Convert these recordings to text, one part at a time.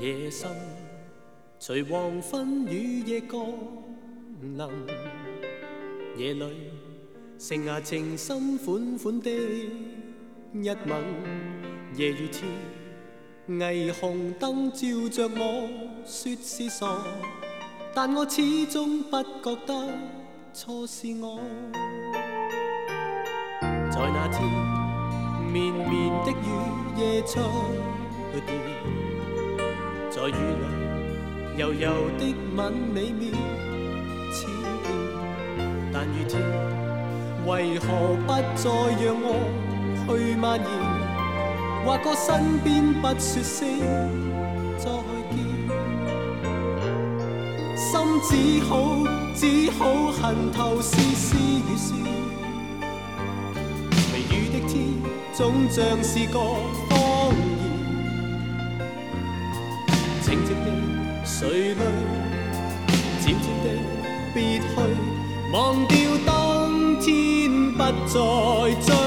夜深，随黄昏与夜降临，夜里剩下情深款款的一吻。夜与天，霓虹灯照着我，说是傻，但我始终不觉得错是我。在那天，绵绵的雨夜出现，在雨里柔柔的吻美妙千遍，但雨天为何不再让我去蔓延？划过身边不说声再见，心只好恨透丝丝雨丝。微雨的天，总像是个谎言。静静地垂泪，渐渐地别去，忘掉當天不再追。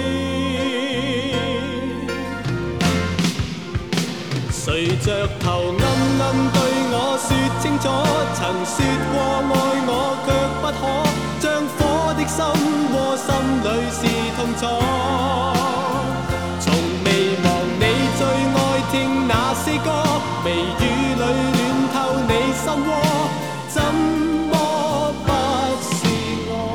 垂着頭暗暗對我說清楚，曾說過愛我卻不可，將火的心窩心裏是痛楚。從未忘你最愛聽那些歌，微雨裏暖透你心窩，怎麼不是我？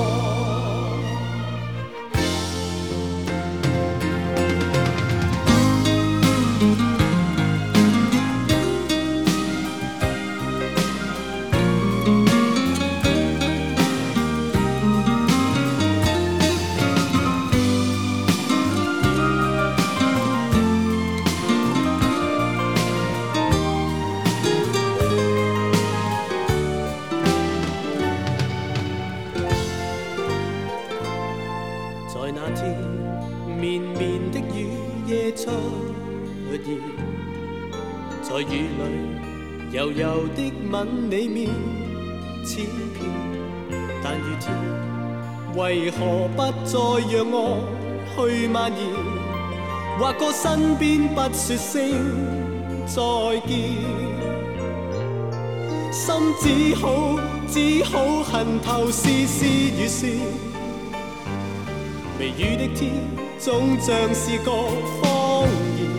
在那天，綿綿的雨夜出現，在雨裏柔柔的吻你面千遍，但雨天為何不再讓我去蔓延？劃過身邊不說聲再見，心只好恨透絲絲雨絲。微雨的天，總像是個謊言。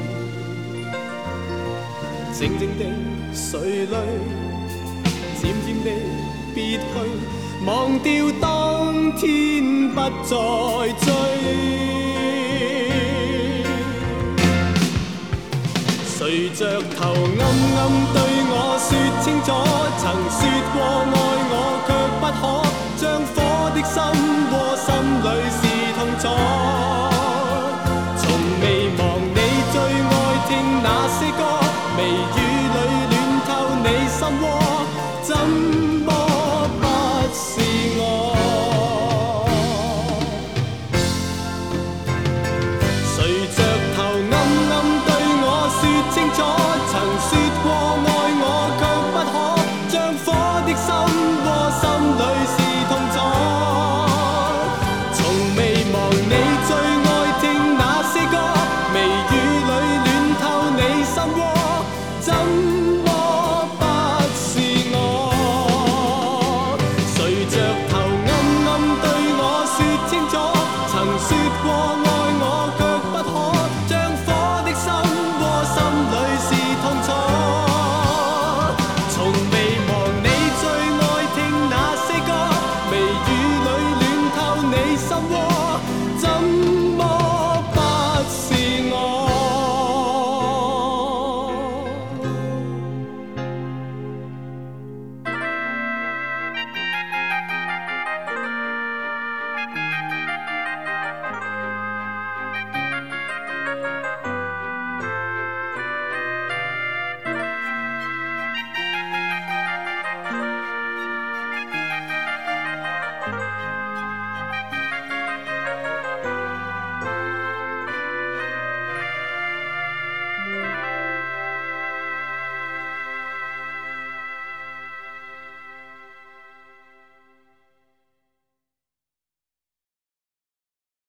靜靜地垂淚，漸漸地別去，忘掉當天不再追。垂着頭暗暗對我說清楚，曾說過愛我卻不可，將火的心窩心裏是痛楚。從未忘你最愛聽那些歌，微